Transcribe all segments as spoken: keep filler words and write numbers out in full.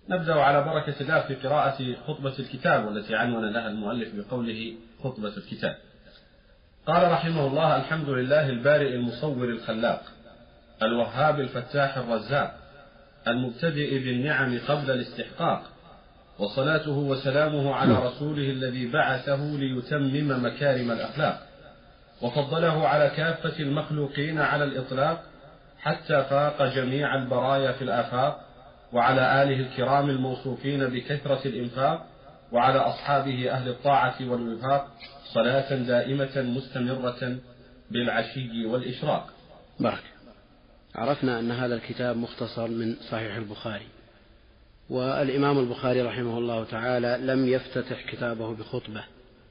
نبدأ على بركة الله في قراءة خطبة الكتاب والتي عنون لها المؤلف بقوله خطبة الكتاب. قال رحمه الله: الحمد لله البارئ المصور الخلاق الوهاب الفتاح الرزاق المبتدئ بالنعم قبل الاستحقاق، وصلاته وسلامه على رسوله الذي بعثه ليتمم مكارم الأخلاق، وفضله على كافة المخلوقين على الإطلاق حتى فاق جميع البرايا في الآفاق، وعلى آله الكرام الموصوفين بكثرة الإنفاق، وعلى أصحابه أهل الطاعة والوفاق، صلاة دائمة مستمرة بالعشي والإشراق. بارك. عرفنا أن هذا الكتاب مختصر من صحيح البخاري، والإمام البخاري رحمه الله تعالى لم يفتتح كتابه بخطبة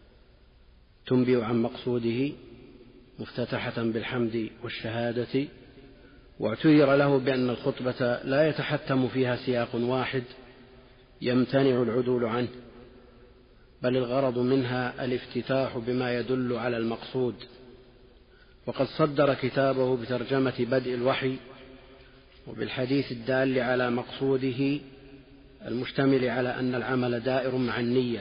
تنبئ عن مقصوده مفتتحة بالحمد والشهادة، واعتذر له بأن الخطبة لا يتحتم فيها سياق واحد يمتنع العدول عنه، بل الغرض منها الافتتاح بما يدل على المقصود. وقد صدر كتابه بترجمة بدء الوحي وبالحديث الدال على مقصوده المشتمل على أن العمل دائر مع النية.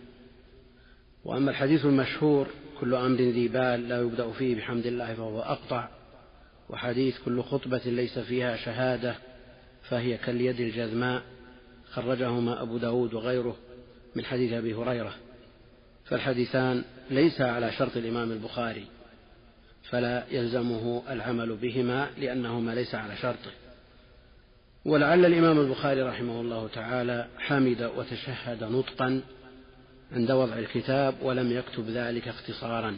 وأما الحديث المشهور كل أمر ذي بال لا يبدأ فيه بحمد الله فهو أقطع، وحديث كل خطبة ليس فيها شهادة فهي كاليد الجذماء خرجهما أبو داود وغيره من حديث أبي هريرة، فالحديثان ليس على شرط الإمام البخاري فلا يلزمه العمل بهما لأنهما ليس على شرطه. ولعل الإمام البخاري رحمه الله تعالى حمد وتشهد نطقا عند وضع الكتاب ولم يكتب ذلك اختصارا،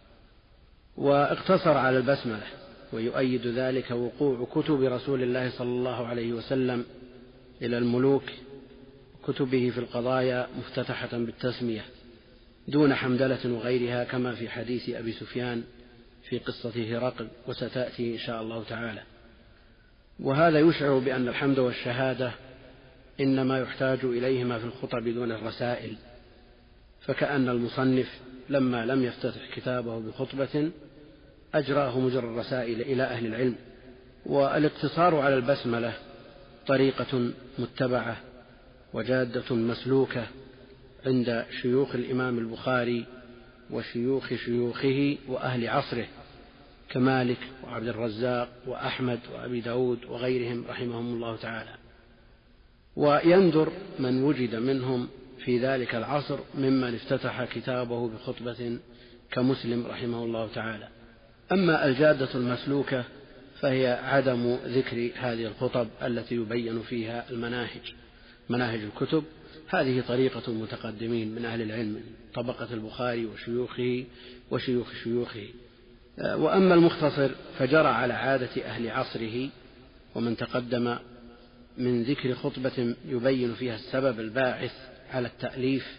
واقتصر على البسملة، ويؤيد ذلك وقوع كتب رسول الله صلى الله عليه وسلم إلى الملوك كتبه في القضايا مفتتحة بالتسمية دون حمدلة وغيرها، كما في حديث أبي سفيان في قصة هرقل وستأتي إن شاء الله تعالى. وهذا يشعر بأن الحمد والشهادة إنما يحتاج إليهما في الخطب دون الرسائل، فكأن المصنف لما لم يفتتح كتابه بخطبة أجراه مجرى الرسائل إلى أهل العلم. والاقتصار على البسملة طريقة متبعة وجادة مسلوكة عند شيوخ الإمام البخاري وشيوخ شيوخه وأهل عصره كمالك وعبد الرزاق وأحمد وأبي داود وغيرهم رحمهم الله تعالى. ويندر من وجد منهم في ذلك العصر ممن افتتح كتابه بخطبة كمسلم رحمه الله تعالى. أما الجادة المسلوكة فهي عدم ذكر هذه الخطب التي يبين فيها المناهج مناهج الكتب. هذه طريقة المتقدمين من أهل العلم طبقة البخاري وشيوخه وشيوخ شيوخه. وأما المختصر فجرى على عادة أهل عصره ومن تقدم من ذكر خطبة يبين فيها السبب الباعث على التأليف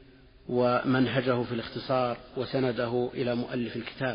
ومنهجه في الاختصار وسنده إلى مؤلف الكتاب.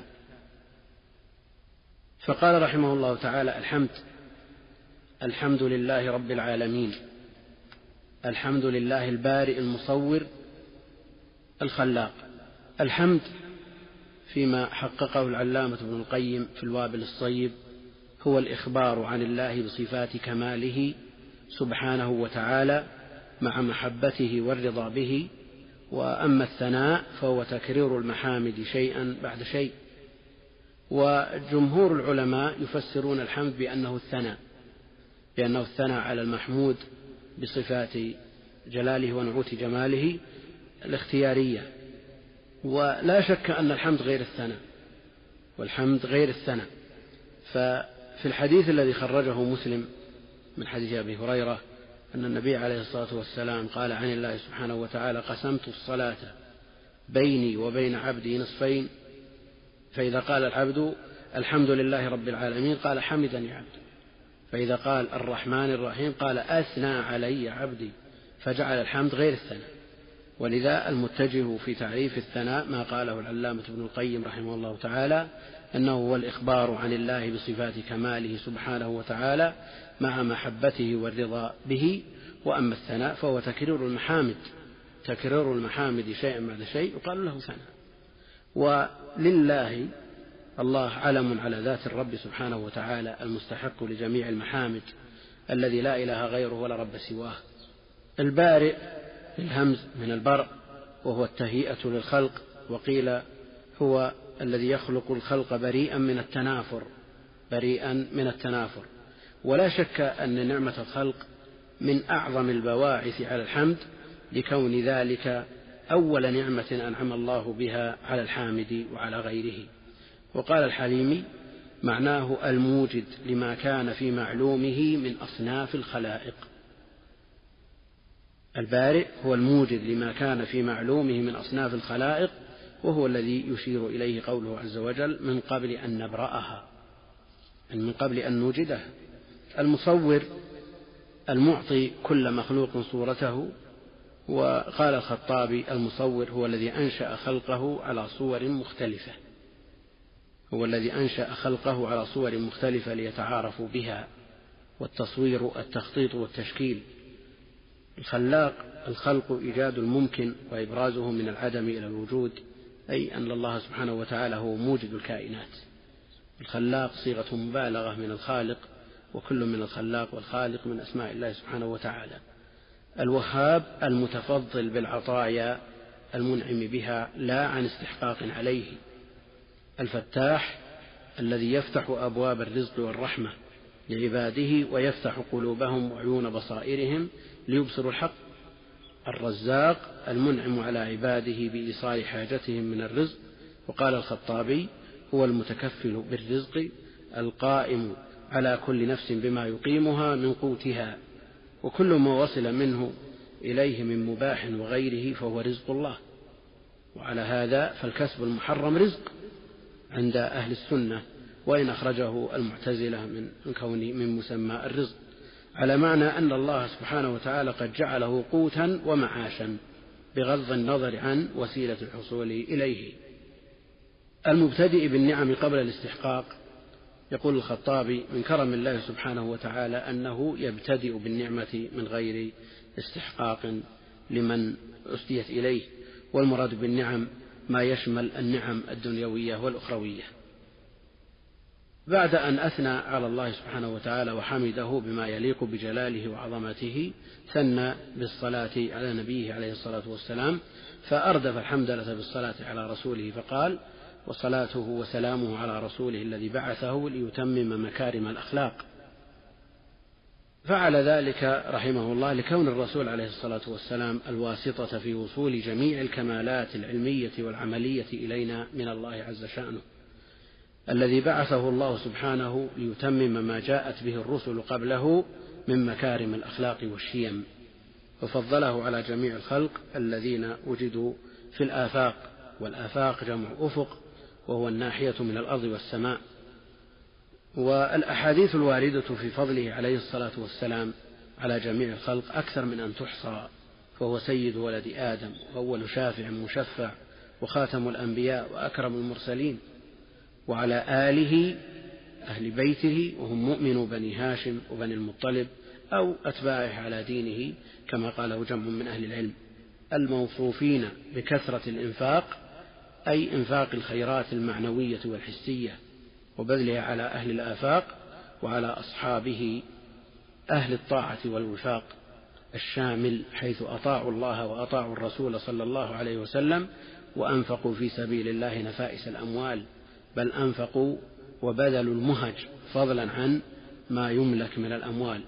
فقال رحمه الله تعالى: الحمد الحمد لله رب العالمين، الحمد لله البارئ المصور الخلاق. الحمد فيما حققه العلامة ابن القيم في الوابل الصيب هو الإخبار عن الله بصفات كماله سبحانه وتعالى مع محبته والرضا به. وأما الثناء فهو تكرير المحامد شيئا بعد شيء. وجمهور العلماء يفسرون الحمد بأنه الثناء بأنه الثناء على المحمود بصفات جلاله ونعوت جماله الاختيارية. ولا شك أن الحمد غير الثناء، والحمد غير الثناء. ففي الحديث الذي خرجه مسلم من حديث أبي هريرة أن النبي عليه الصلاة والسلام قال عن الله سبحانه وتعالى: قسمت الصلاة بيني وبين عبدي نصفين، فإذا قال العبد الحمد لله رب العالمين قال حمدني عبدي، فإذا قال الرحمن الرحيم قال أثنى علي عبدي، فجعل الحمد غير الثناء. ولذا المتجه في تعريف الثناء ما قاله العلامة ابن القيم رحمه الله تعالى أنه هو الإخبار عن الله بصفات كماله سبحانه وتعالى مع محبته والرضا به. وأما الثناء فهو تكرير المحامد تكرير المحامد شيئا بعد شيء يقال له ثناء. ولله الله علم على ذات الرب سبحانه وتعالى المستحق لجميع المحامد الذي لا إله غيره ولا رب سواه. البارئ الهمز من البرء وهو التهيئة للخلق، وقيل هو الذي يخلق الخلق بريئا من التنافر بريئا من التنافر. ولا شك أن نعمة الخلق من أعظم البواعث على الحمد، لكون ذلك أول نعمة أنعم الله بها على الحامد وعلى غيره. وقال الحليمي معناه الموجد لما كان في معلومه من أصناف الخلائق. البارئ هو الموجد لما كان في معلومه من أصناف الخلائق، وهو الذي يشير إليه قوله عز وجل من قبل أن نبرأها، يعني من قبل أن نوجدها. المصور المعطي كل مخلوق صورته. وقال الخطابي المصور هو الذي أنشأ خلقه على صور مختلفة هو الذي أنشأ خلقه على صور مختلفة ليتعارفوا بها. والتصوير التخطيط والتشكيل. الخلاق الخلق إيجاد الممكن وإبرازه من العدم إلى الوجود، أي أن الله سبحانه وتعالى هو موجد الكائنات. الخلاق صيغة مبالغة من الخالق، وكل من الخلاق والخالق من أسماء الله سبحانه وتعالى. الوهاب المتفضل بالعطايا المنعم بها لا عن استحقاق عليه. الفتاح الذي يفتح أبواب الرزق والرحمة لعباده ويفتح قلوبهم وعيون بصائرهم ليبصروا الحق. الرزاق المنعم على عباده بإيصال حاجتهم من الرزق. وقال الخطابي هو المتكفل بالرزق القائم على كل نفس بما يقيمها من قوتها، وكل ما وصل منه إليه من مباح وغيره فهو رزق الله. وعلى هذا فالكسب المحرم رزق عند أهل السنة، وإن أخرجه المعتزلة من كون من مسمى الرزق، على معنى أن الله سبحانه وتعالى قد جعله قوتا ومعاشا بغض النظر عن وسيلة الحصول إليه. المبتدئ بالنعم قبل الاستحقاق. يقول الخطابي من كرم الله سبحانه وتعالى أنه يبتدئ بالنعمة من غير استحقاق لمن أسديت إليه، والمراد بالنعم ما يشمل النعم الدنيوية والأخروية. بعد أن أثنى على الله سبحانه وتعالى وحمده بما يليق بجلاله وعظمته، ثنى بالصلاة على نبيه عليه الصلاة والسلام، فأردف الحمدلة بالصلاة على رسوله فقال وصلاته وسلامه على رسوله الذي بعثه ليتمم مكارم الأخلاق. فعل ذلك رحمه الله لكون الرسول عليه الصلاة والسلام الواسطة في وصول جميع الكمالات العلمية والعملية إلينا من الله عز شأنه، الذي بعثه الله سبحانه ليتمم ما جاءت به الرسل قبله من مكارم الأخلاق والشيم، وفضله على جميع الخلق الذين وجدوا في الآفاق. والآفاق جمع أفق، وهو الناحية من الأرض والسماء. والأحاديث الواردة في فضله عليه الصلاة والسلام على جميع الخلق أكثر من أن تحصى، فهو سيد ولد آدم وأول شافع مشفع وخاتم الأنبياء وأكرم المرسلين، وعلى آله أهل بيته وهم مؤمنو بني هاشم وبني المطلب أو أتباعه على دينه كما قاله جمع من أهل العلم، الموصوفين بكثرة الإنفاق، أي إنفاق الخيرات المعنوية والحسية وبذلها على أهل الآفاق وعلى أصحابه أهل الطاعة والوفاق الشامل، حيث أطاعوا الله وأطاعوا الرسول صلى الله عليه وسلم وأنفقوا في سبيل الله نفائس الأموال، بل أنفقوا وبذلوا المهج فضلا عن ما يملك من الأموال.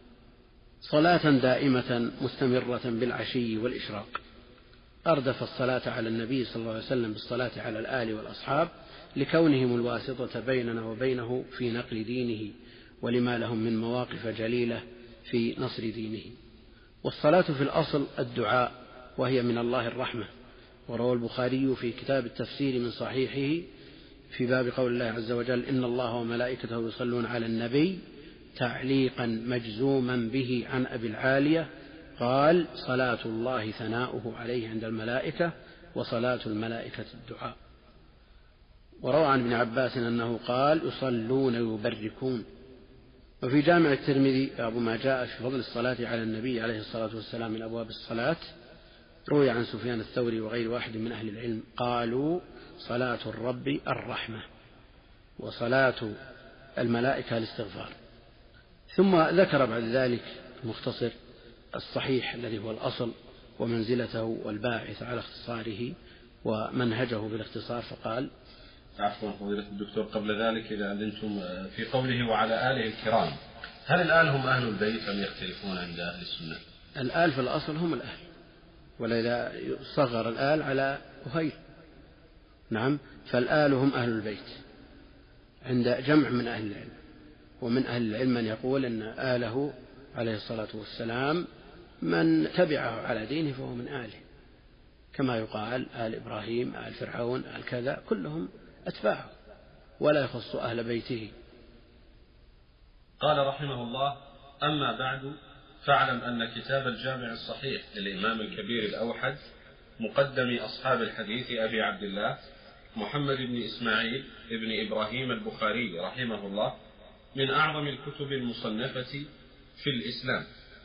صلاة دائمة مستمرة بالعشي والإشراق. أردف الصلاة على النبي صلى الله عليه وسلم بالصلاة على الآل والأصحاب لكونهم الواسطة بيننا وبينه في نقل دينه، ولما لهم من مواقف جليلة في نصر دينه. والصلاة في الأصل الدعاء، وهي من الله الرحمة. وروى البخاري في كتاب التفسير من صحيحه في باب قول الله عز وجل إن الله وملائكته يصلون على النبي تعليقا مجزوما به عن أبي العالية قال صلاة الله ثناؤه عليه عند الملائكة وصلاة الملائكة الدعاء. وروى عن ابن عباس أنه قال يصلون يبركون. وفي جامع الترمذي باب ما جاء في فضل الصلاة على النبي عليه الصلاة والسلام من أبواب الصلاة، روي عن سفيان الثوري وغير واحد من أهل العلم قالوا صلاة الرب الرحمة وصلاة الملائكة الاستغفار. ثم ذكر بعد ذلك المختصر الصحيح الذي هو الأصل ومنزلته والباعث على اختصاره ومنهجه بالاختصار، فقال: عفوا فضيلة الدكتور، قبل ذلك إذا أذنتم في قوله وعلى آله الكرام، هل الآل هم أهل البيت أم يختلفون عند أهل السنة؟ الآل في الأصل هم الأهل، ولذا صغر الآل على أهيل. نعم، فالآل هم أهل البيت عند جمع من أهل العلم، ومن أهل العلم من يقول أن آله عليه الصلاة والسلام من تبعه على دينه فهو من آله، كما يقال آل إبراهيم، آل فرعون، آل كذا، كلهم أتباعه ولا يخص أهل بيته. قال رحمه الله: أما بعد، فاعلم أن كتاب الجامع الصحيح للإمام الكبير الأوحد مقدم أصحاب الحديث أبي عبد الله محمد بن إسماعيل بن إبراهيم البخاري رحمه الله من أعظم الكتب المصنفة في الإسلام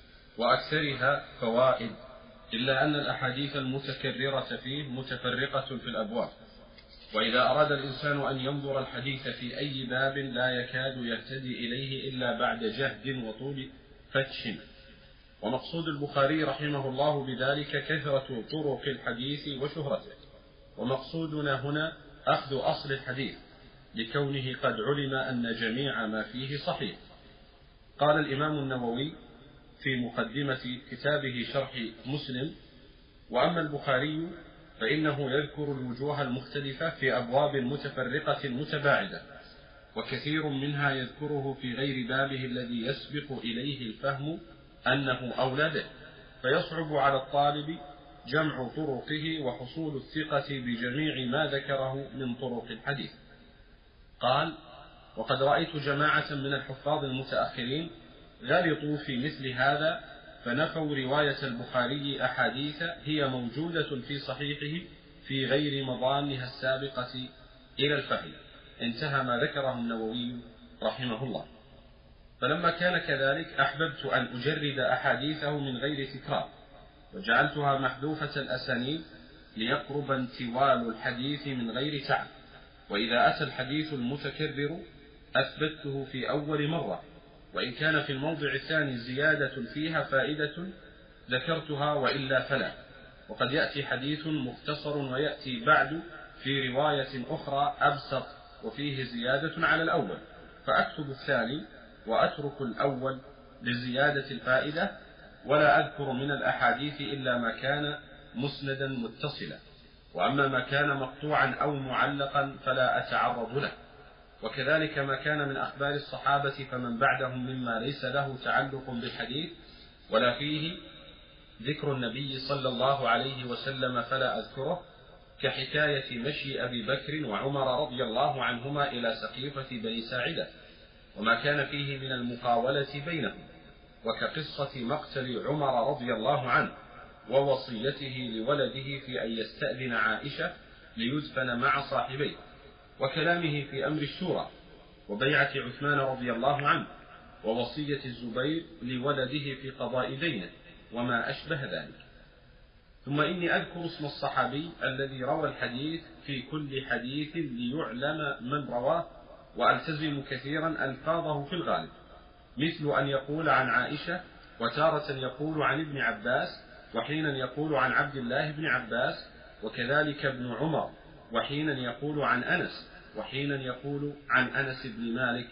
وأكثرها فوائد، إلا أن الأحاديث المتكررة فيه متفرقة في الأبواب، وإذا أراد الإنسان أن ينظر الحديث في أي باب لا يكاد يهتدي إليه إلا بعد جهد وطول فتش. ومقصود البخاري رحمه الله بذلك كثرة طرق الحديث وشهرته، ومقصودنا هنا أخذ أصل الحديث لكونه قد علم أن جميع ما فيه صحيح. قال الإمام النووي في مقدمة كتابه شرح مسلم: وأما البخاري فإنه يذكر الوجوه المختلفة في أبواب متفرقة متباعدة، وكثير منها يذكره في غير بابه الذي يسبق إليه الفهم أنه أولى به، فيصعب على الطالب جمع طرقه وحصول الثقة بجميع ما ذكره من طرق الحديث. قال: وقد رأيت جماعة من الحفاظ المتأخرين غلطوا في مثل هذا، فنفوا رواية البخاري أحاديث هي موجودة في صحيحه في غير مضانها السابقة إلى الفهم. انتهى ما ذكره النووي رحمه الله. فلما كان كذلك أحببت أن أجرد أحاديثه من غير تكرار، وجعلتها محذوفة الأسانيد ليقرب انتوال الحديث من غير تعب، وإذا أتى الحديث المتكرر أثبته في أول مرة، وإن كان في الموضع الثاني زيادة فيها فائدة ذكرتها وإلا فلا. وقد يأتي حديث مختصر ويأتي بعد في رواية أخرى أبسط وفيه زيادة على الأول، فأكتب الثاني وأترك الأول لزيادة الفائدة، ولا أذكر من الأحاديث إلا ما كان مسندا متصلا، وأما ما كان مقطوعا أو معلقا فلا أتعرض له. وكذلك ما كان من أخبار الصحابة فمن بعدهم مما ليس له تعلق بالحديث ولا فيه ذكر النبي صلى الله عليه وسلم فلا أذكره، كحكاية مشي أبي بكر وعمر رضي الله عنهما إلى سقيفة بني ساعدة وما كان فيه من المقاولة بينهم، وكقصة مقتل عمر رضي الله عنه ووصيته لولده في أن يستأذن عائشة ليدفن مع صاحبيه، وكلامه في أمر الشورى، وبيعة عثمان رضي الله عنه، ووصية الزبير لولده في قضاء دينه، وما أشبه ذلك. ثم إني أذكر اسم الصحابي الذي روى الحديث في كل حديث ليعلم من رواه، وألتزم كثيرا ألفاظه في الغالب، مثل أن يقول عن عائشة، وتارة يقول عن ابن عباس، وحينا يقول عن عبد الله بن عباس، وكذلك ابن عمر، وحينا يقول عن أنس، وحينا يقول عن أنس بن مالك،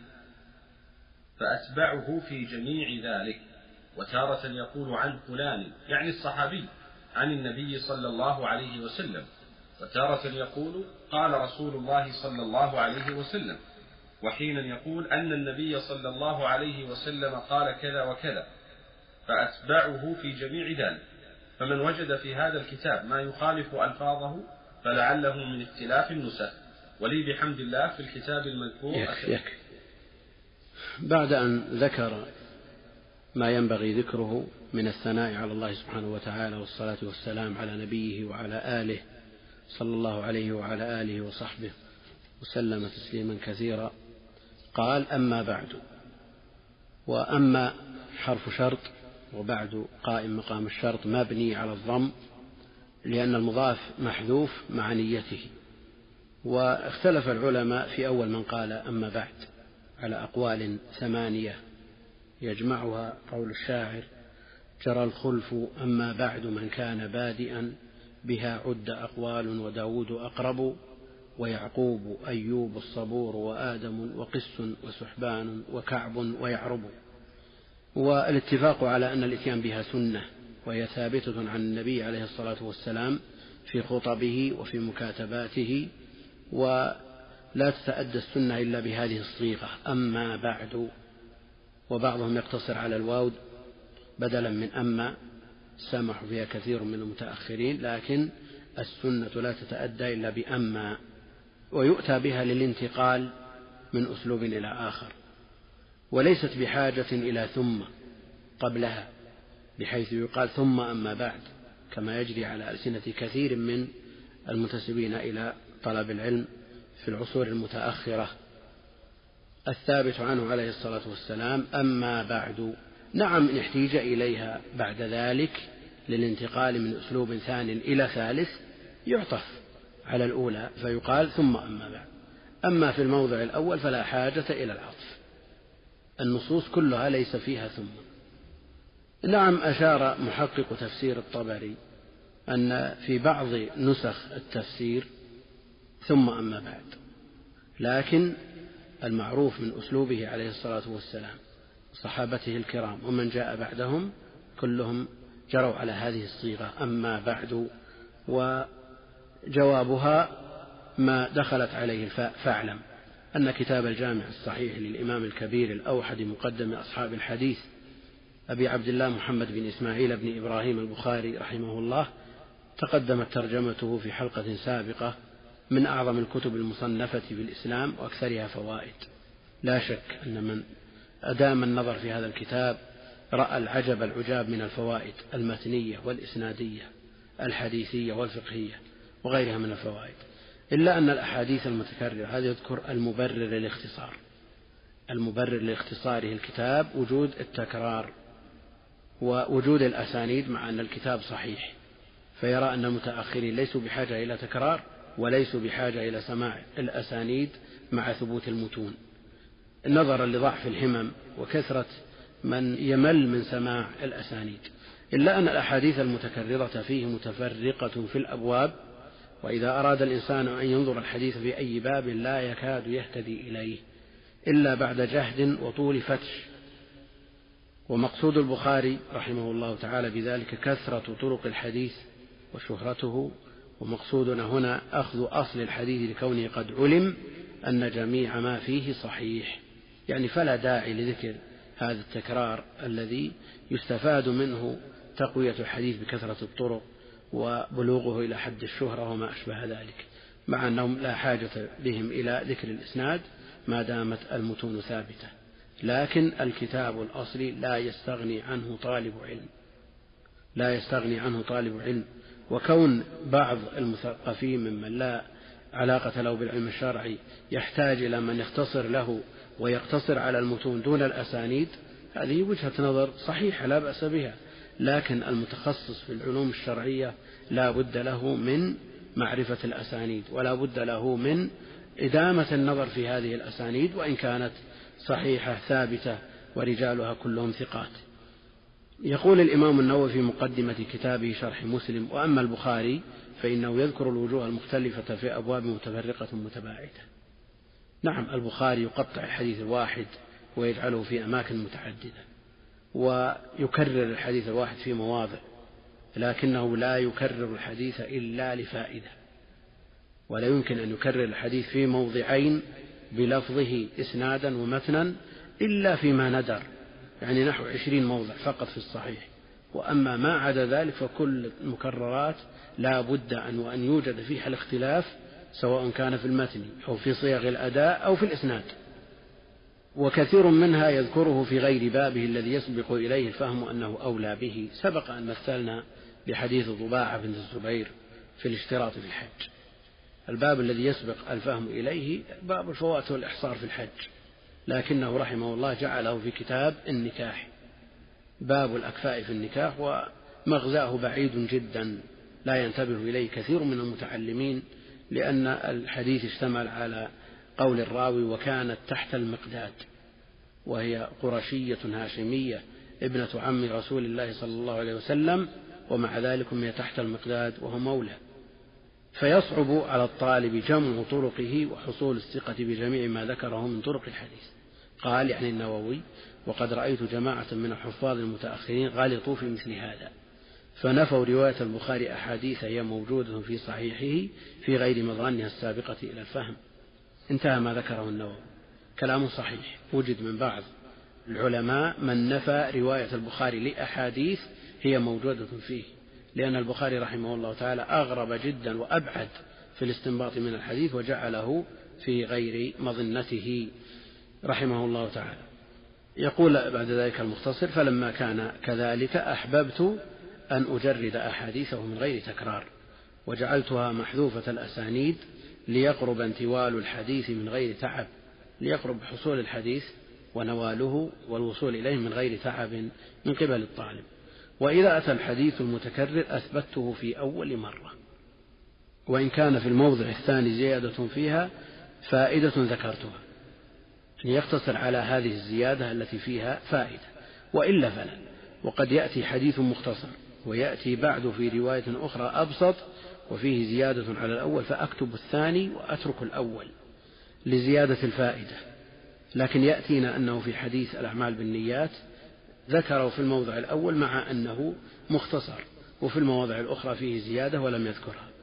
فأتبعه في جميع ذلك. وتارة يقول عن فلان يعني الصحابي عن النبي صلى الله عليه وسلم، وتارة يقول قال رسول الله صلى الله عليه وسلم، وحينا يقول أن النبي صلى الله عليه وسلم قال كذا وكذا، فأتبعه في جميع ذلك. فمن وجد في هذا الكتاب ما يخالف ألفاظه فلعله من اختلاف النسخ، ولي بحمد الله في الكتاب المذكور. يكفي يكفي. بعد أن ذكر ما ينبغي ذكره من الثناء على الله سبحانه وتعالى والصلاة والسلام على نبيه وعلى آله صلى الله عليه وعلى آله وصحبه وسلم تسليما كثيرا، قال: أما بعد. وأما حرف شرط، وبعد قائم مقام الشرط مبني على الضم لأن المضاف محذوف مع نيته. واختلف العلماء في أول من قال أما بعد على أقوال ثمانية يجمعها قول الشاعر: جرى الخلف أما بعد من كان بادئا بها عد أقوال وداود أقرب ويعقوب أيوب الصبور وآدم وقس وسحبان وكعب ويعرب. والاتفاق على أن الإتيان بها سنة وهي ثابتة عن النبي عليه الصلاة والسلام في خطبه وفي مكاتباته، ولا تتأدى السنة إلا بهذه الصيغة أما بعد. وبعضهم يقتصر على الواو بدلا من أما، سامح فيها كثير من المتأخرين، لكن السنة لا تتأدى إلا بأما، ويؤتى بها للانتقال من أسلوب إلى آخر، وليست بحاجة إلى ثم قبلها بحيث يقال ثم أما بعد كما يجري على ألسنة كثير من المنتسبين إلى طلب العلم في العصور المتأخرة. الثابت عنه عليه الصلاة والسلام أما بعد. نعم إن احتيج إليها بعد ذلك للانتقال من أسلوب ثاني إلى ثالث يعطف على الأولى فيقال ثم أما بعد. أما في الموضع الأول فلا حاجة إلى العطف، النصوص كلها ليس فيها ثم. نعم أشار محقق تفسير الطبري أن في بعض نسخ التفسير ثم أما بعد، لكن المعروف من أسلوبه عليه الصلاة والسلام صحابته الكرام ومن جاء بعدهم كلهم جروا على هذه الصيغة أما بعد. وجوابها ما دخلت عليه الفاء فاعلم أن كتاب الجامع الصحيح للإمام الكبير الأوحد مقدم أصحاب الحديث أبي عبد الله محمد بن إسماعيل بن إبراهيم البخاري رحمه الله تقدمت ترجمته في حلقة سابقة من أعظم الكتب المصنفة في الإسلام وأكثرها فوائد. لا شك أن من أدام النظر في هذا الكتاب رأى العجب العجاب من الفوائد المتنية والإسنادية الحديثية والفقهية وغيرها من الفوائد، إلا أن الأحاديث المتكررة هذا يذكر المبرر للاختصار. المبرر لاختصاره الكتاب وجود التكرار ووجود الأسانيد، مع أن الكتاب صحيح، فيرى أن المتأخرين ليسوا بحاجة إلى تكرار وليسوا بحاجة إلى سماع الأسانيد مع ثبوت المتون، نظرا لضعف الهمم وكثرة من يمل من سماع الأسانيد. إلا أن الأحاديث المتكررة فيه متفرقة في الأبواب، وإذا أراد الإنسان أن ينظر الحديث في أي باب لا يكاد يهتدي إليه إلا بعد جهد وطول فتش. ومقصود البخاري رحمه الله تعالى بذلك كثرة طرق الحديث وشهرته، ومقصودنا هنا أخذ أصل الحديث لكونه قد علم أن جميع ما فيه صحيح، يعني فلا داعي لذكر هذا التكرار الذي يستفاد منه تقوية الحديث بكثرة الطرق وبلوغه إلى حد الشهرة وما أشبه ذلك، مع أنهم لا حاجة بهم إلى ذكر الإسناد ما دامت المتون ثابتة. لكن الكتاب الأصلي لا يستغني عنه طالب علم، لا يستغني عنه طالب علم. وكون بعض المثقفين ممن لا علاقة له بالعلم الشرعي يحتاج إلى من يختصر له ويقتصر على المتون دون الأسانيد، هذه وجهة نظر صحيحة لا بأس بها، لكن المتخصص في العلوم الشرعية لا بد له من معرفة الأسانيد، ولا بد له من إدامة النظر في هذه الأسانيد وإن كانت صحيحة ثابتة ورجالها كلهم ثقات. يقول الإمام النووي في مقدمة كتابه شرح مسلم: وأما البخاري فإنه يذكر الوجوه المختلفة في أبواب متفرقة متباعدة. نعم البخاري يقطع الحديث الواحد ويجعله في أماكن متعددة، ويكرر الحديث الواحد في مواضع، لكنه لا يكرر الحديث إلا لفائدة، ولا يمكن أن يكرر الحديث في موضعين بلفظه إسنادا ومتنا إلا فيما ندر، يعني نحو عشرين موضع فقط في الصحيح. وأما ما عدا ذلك فكل المكررات لا بد أن وأن يوجد فيها الاختلاف، سواء كان في المتن أو في صيغ الأداء أو في الإسناد، وكثير منها يذكره في غير بابه الذي يسبق إليه الفهم أنه أولى به. سبق أن مثلنا بحديث ضباعة بن الزبير في الاشتراط في الحج. الباب الذي يسبق الفهم إليه باب الفوات والإحصار في الحج، لكنه رحمه الله جعله في كتاب النكاح، باب الأكفاء في النكاح، ومغزاه بعيد جدا لا ينتبه إليه كثير من المتعلمين، لأن الحديث اشتمل على قول الراوي: وكانت تحت المقداد، وهي قرشية هاشمية ابنة عم رسول الله صلى الله عليه وسلم، ومع ذلك هي تحت المقداد وهو مولى، فيصعب على الطالب جمع طرقه وحصول الثقة بجميع ما ذكره من طرق الحديث. قال يعني النووي: وقد رأيت جماعة من الحفاظ المتأخرين غلطوا في مثل هذا، فنفوا رواية البخاري أحاديث هي موجودة في صحيحه في غير مظانها السابقة إلى الفهم. انتهى ما ذكره النووي. كلام صحيح، وجد من بعض العلماء من نفى رواية البخاري لأحاديث هي موجودة فيه، لأن البخاري رحمه الله تعالى أغرب جدا وأبعد في الاستنباط من الحديث وجعله في غير مظنته رحمه الله تعالى. يقول بعد ذلك المختصر: فلما كان كذلك أحببت أن أجرد أحاديثه من غير تكرار، وجعلتها محذوفة الأسانيد ليقرب انتوال الحديث من غير تعب، ليقرب حصول الحديث ونواله والوصول إليه من غير تعب من قبل الطالب. وإذا أتى الحديث المتكرر أثبته في أول مرة، وإن كان في الموضع الثاني زيادة فيها فائدة ذكرتها، يقتصر على هذه الزيادة التي فيها فائدة، وإلا فلا. وقد يأتي حديث مختصر ويأتي بعد في رواية أخرى أبسط وفيه زيادة على الأول، فأكتب الثاني وأترك الأول لزيادة الفائدة. لكن يأتينا أنه في حديث الأعمال بالنيات ذكره في الموضع الأول مع أنه مختصر، وفي المواضع الأخرى فيه زيادة ولم يذكرها.